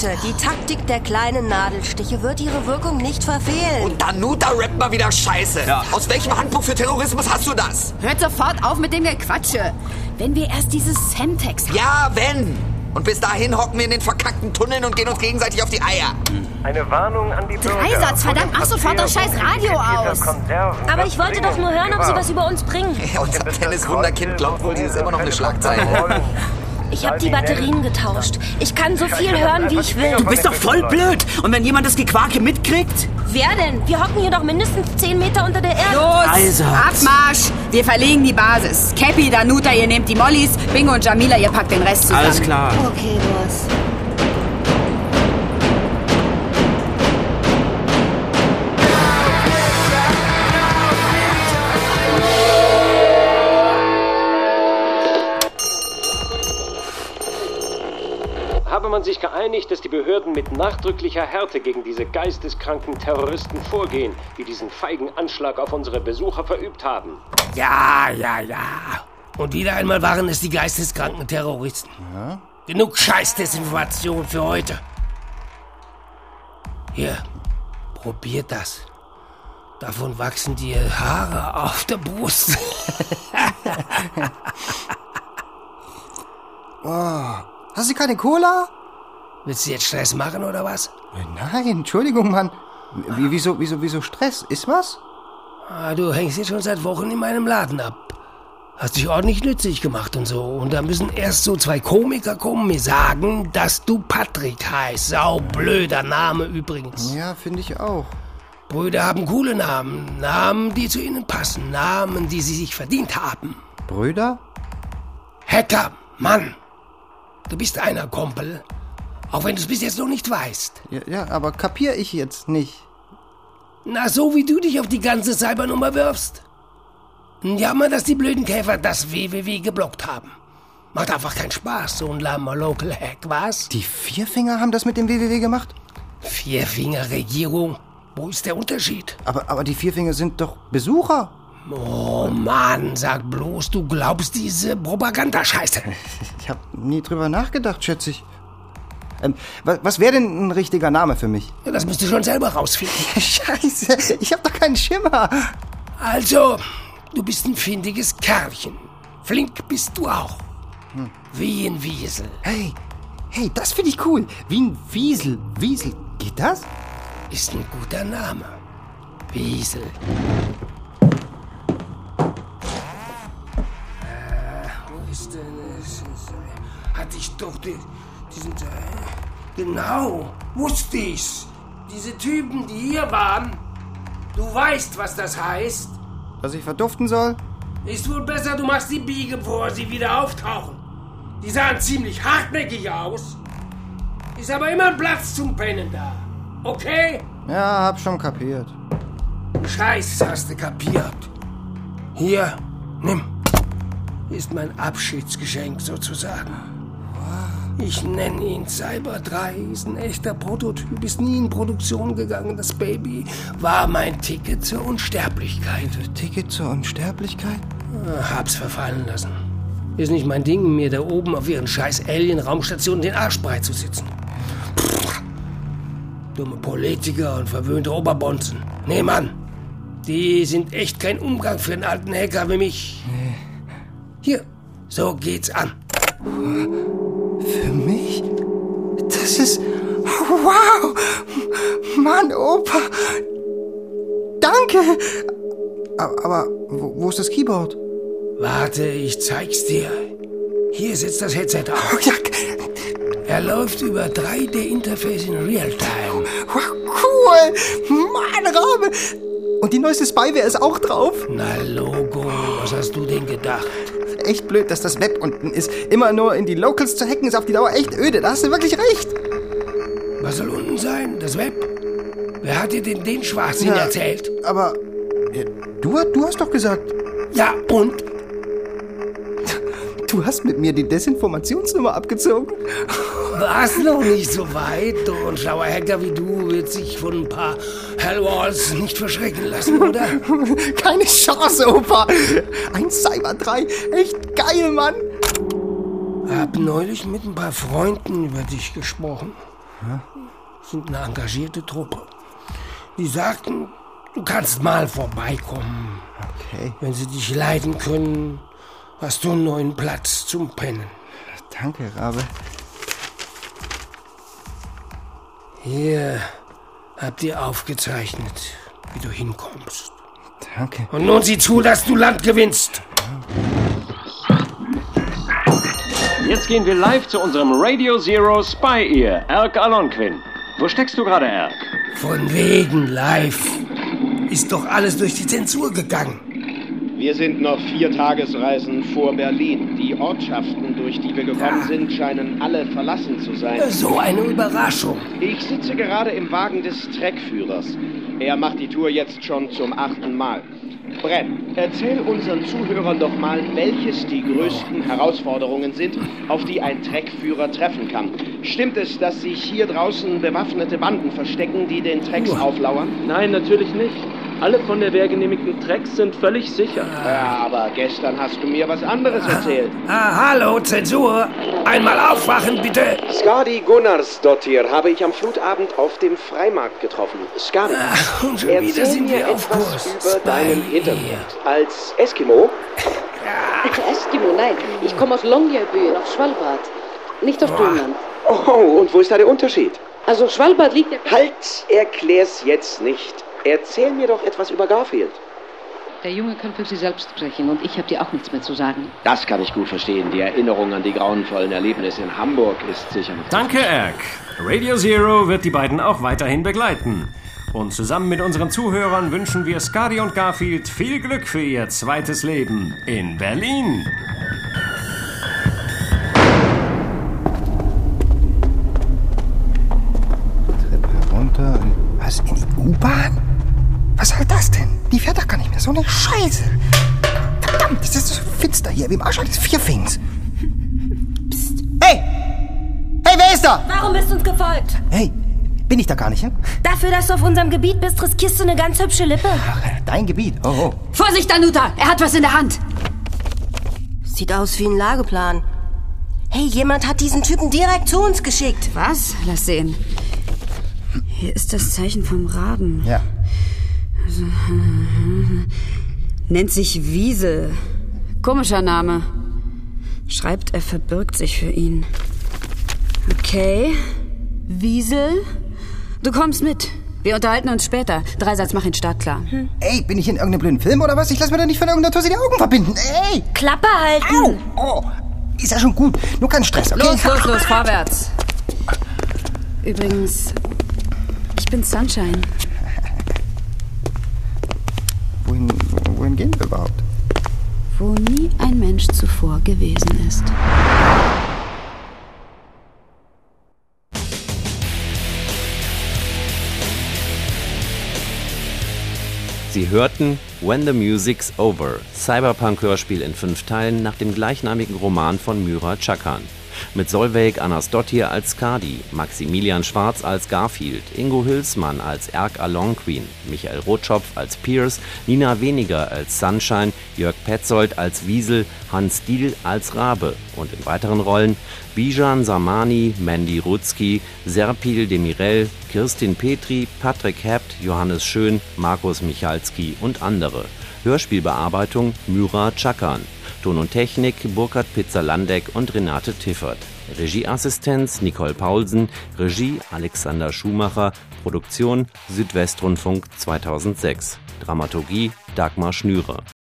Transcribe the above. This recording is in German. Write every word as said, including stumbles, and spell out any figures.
Die Taktik der kleinen Nadelstiche wird ihre Wirkung nicht verfehlen. Und Danuta rappt mal wieder Scheiße. Ja. Aus welchem Handbuch für Terrorismus hast du das? Hört sofort auf mit dem Gequatsche. Wenn wir erst dieses Semtex haben. Ja, wenn. Und bis dahin hocken wir in den verkackten Tunneln und gehen uns gegenseitig auf die Eier. Eine Warnung an die Bürger. Dreisatz, verdammt, mach sofort das scheiß Radio aus. Aber ich wollte doch nur hören, ob sie was über uns bringen. Ja, unser Tennis-Wunderkind glaubt wohl, die ist immer noch eine Schlagzeile. Ich habe die Batterien getauscht. Ich kann so viel hören, wie ich will. Du bist doch voll blöd. Und wenn jemand das Gequake mitkriegt? Wer denn? Wir hocken hier doch mindestens zehn Meter unter der Erde. Los, also. Abmarsch. Wir verlegen die Basis. Cappy, Danuta, ihr nehmt die Mollys. Bingo und Jamila, ihr packt den Rest zusammen. Alles klar. Okay, Boss. Habe man sich geeinigt, dass die Behörden mit nachdrücklicher Härte gegen diese geisteskranken Terroristen vorgehen, die diesen feigen Anschlag auf unsere Besucher verübt haben. Ja, ja, ja. Und wieder einmal waren es die geisteskranken Terroristen. Ja? Genug Scheißdesinformation für heute. Hier, probiert das. Davon wachsen dir Haare auf der Brust. Oh. Hast du keine Cola? Willst du jetzt Stress machen, oder was? Nein, Entschuldigung, Mann. Wie, wieso, wieso, wieso Stress? Ist was? Ah, du hängst jetzt schon seit Wochen in meinem Laden ab. Hast dich ordentlich nützlich gemacht und so. Und da müssen erst so zwei Komiker kommen, mir sagen, dass du Patrick heißt. Saublöder Name übrigens. Ja, finde ich auch. Brüder haben coole Namen. Namen, die zu ihnen passen. Namen, die sie sich verdient haben. Brüder? Hacker, Mann. Du bist einer, Kumpel. Auch wenn du es bis jetzt noch nicht weißt. Ja, ja, aber kapier ich jetzt nicht. Na, so wie du dich auf die ganze Cybernummer wirfst. Jammer, dass die blöden Käfer das W W W geblockt haben. Macht einfach keinen Spaß, so ein lahmer Local Hack, was? Die Vierfinger haben das mit dem W W W gemacht? Vierfinger-Regierung? Wo ist der Unterschied? Aber, aber die Vierfinger sind doch Besucher. Oh Mann, sag bloß, du glaubst diese Propagandascheiße. Ich hab nie drüber nachgedacht, schätze ich. Ähm, was was wäre denn ein richtiger Name für mich? Ja, das musst du schon selber rausfinden. Scheiße, ich hab doch keinen Schimmer. Also, du bist ein findiges Kerlchen. Flink bist du auch. Hm. Wie ein Wiesel. Hey, hey, das finde ich cool. Wie ein Wiesel. Wiesel, geht das? Ist ein guter Name. Wiesel. Ist denn, hatte ich doch die, diesen, genau, wusste ich's. Diese Typen, die hier waren, du weißt, was das heißt. Dass ich verduften soll? Ist wohl besser, du machst die Biege, bevor sie wieder auftauchen. Die sahen ziemlich hartnäckig aus. Ist aber immer Platz zum Pennen da. Okay? Ja, hab schon kapiert. Scheiß, hast du kapiert. Hier, nimm. Ist mein Abschiedsgeschenk sozusagen. Ich nenne ihn Cyber drei, ist ein echter Prototyp, ist nie in Produktion gegangen. Das Baby war mein Ticket zur Unsterblichkeit. Ticket zur Unsterblichkeit? Hab's verfallen lassen. Ist nicht mein Ding, mir da oben auf ihren scheiß Alien-Raumstationen den Arsch breit zu sitzen. Pff. Dumme Politiker und verwöhnte Oberbonzen. Nee, Mann, die sind echt kein Umgang für einen alten Hacker wie mich. Nee. Hier, so geht's an. Für mich? Das ist... Wow! Mann, Opa! Danke! Aber, aber wo, wo ist das Keyboard? Warte, ich zeig's dir. Hier sitzt das Headset auf. Oh, ja. Er läuft über drei D-Interface in Realtime. Wow, cool! Mann, Rabe! Und die neueste Spyware ist auch drauf? Na, Logo, was hast du denn gedacht? Echt blöd, dass das Web unten ist. Immer nur in die Locals zu hacken ist auf die Dauer echt öde. Da hast du wirklich recht. Was soll unten sein? Das Web? Wer hat dir denn den Schwachsinn ja, erzählt? Aber ja, du, du hast doch gesagt... Ja, und? Du hast mit mir die Desinformationsnummer abgezogen. Warst noch nicht so weit. Und ein schlauer Hacker wie du wird sich von ein paar Hellwalls nicht verschrecken lassen, oder? Keine Chance, Opa. Ein Cyber drei. Echt geil, Mann. Hab neulich mit ein paar Freunden über dich gesprochen. Ja? Sind eine engagierte Truppe. Die sagten, du kannst mal vorbeikommen. Okay. Wenn sie dich leiden können, hast du einen neuen Platz zum Pennen. Danke, Rabe. Hier habt ihr aufgezeichnet, wie du hinkommst. Danke. Und nun sieh zu, dass du Land gewinnst. Jetzt gehen wir live zu unserem Radio Zero Spy Ear, Erk Alonquin. Wo steckst du gerade, Erk? Von wegen live. Ist doch alles durch die Zensur gegangen. Wir sind noch vier Tagesreisen vor Berlin. Die Ortschaften, durch die wir gekommen sind, scheinen alle verlassen zu sein. So eine Überraschung. Ich sitze gerade im Wagen des Treckführers. Er macht die Tour jetzt schon zum achten Mal. Brenn, erzähl unseren Zuhörern doch mal, welches die größten Herausforderungen sind, auf die ein Treckführer treffen kann. Stimmt es, dass sich hier draußen bewaffnete Banden verstecken, die den Trecks auflauern? Nein, natürlich nicht. Alle von der Wehr genehmigten Trecks sind völlig sicher. Ja, aber gestern hast du mir was anderes erzählt. Ah, hallo, Zensur. Einmal aufwachen, bitte. Skadi Gunnarsdottir habe ich am Flutabend auf dem Freimarkt getroffen. Skadi, Ach, und schon wieder erzähl sind mir wir auf etwas Kurs. über Spy deinen Ear. Hintergrund. Als Eskimo? Eskimo, nein. Ich komme aus Longyearbyen auf Svalbard. Nicht auf Grönland. Oh, und wo ist da der Unterschied? Also Svalbard liegt ja... Halt, erklär's jetzt nicht. Erzähl mir doch etwas über Garfield. Der Junge kann für sich selbst sprechen und ich habe dir auch nichts mehr zu sagen. Das kann ich gut verstehen. Die Erinnerung an die grauenvollen Erlebnisse in Hamburg ist sicher noch... Danke, Erk. Radio Zero wird die beiden auch weiterhin begleiten. Und zusammen mit unseren Zuhörern wünschen wir Skadi und Garfield viel Glück für ihr zweites Leben in Berlin. Treppe herunter. Was, in die U-Bahn? Was soll das denn? Die fährt doch gar nicht mehr. So eine Scheiße. Verdammt, das ist so finster hier. Wie im Arsch des Vierfings. Psst. Hey! Hey, wer ist da? Warum bist du uns gefolgt? Hey, bin ich da gar nicht, ja? Dafür, dass du auf unserem Gebiet bist, riskierst du eine ganz hübsche Lippe. Ach, dein Gebiet. Oh, oh. Vorsicht, Danuta! Er hat was in der Hand! Sieht aus wie ein Lageplan. Hey, jemand hat diesen Typen direkt zu uns geschickt. Was? Lass sehen. Hier ist das Zeichen vom Raben. Ja. Also, nennt sich Wiesel. Komischer Name. Schreibt, er verbirgt sich für ihn. Okay. Wiesel? Du kommst mit. Wir unterhalten uns später. Dreisatz, mach ihn startklar. Hm. Ey, bin ich in irgendeinem blöden Film oder was? Ich lass mir doch nicht von irgendeiner Tussi die Augen verbinden. Ey! Klappe halten. Au! Oh, ist ja schon gut. Nur kein Stress, okay? Los, los, los, vorwärts. Übrigens, ich bin Sunshine. Wohin, wohin gehen wir überhaupt? Wo nie ein Mensch zuvor gewesen ist. Sie hörten When the Music's Over, Cyberpunk-Hörspiel in fünf Teilen nach dem gleichnamigen Roman von Myra Chakan. Mit Solveig Anasdottir als Skadi, Maximilian Schwarz als Garfield, Ingo Hülsmann als Erk Alonquin, Michael Rotschopf als Pierce, Nina Weniger als Sunshine, Jörg Petzold als Wiesel, Hans Diehl als Rabe und in weiteren Rollen Bijan Samani, Mandy Rutzki, Serpil Demirel, Kirstin Petri, Patrick Hebt, Johannes Schön, Markus Michalski und andere. Hörspielbearbeitung Myra Chakan. Ton und Technik Burkhard Pizzalandeck und Renate Tiffert. Regieassistenz Nicole Paulsen, Regie Alexander Schumacher, Produktion Südwestrundfunk zweitausendsechs. Dramaturgie Dagmar Schnürer.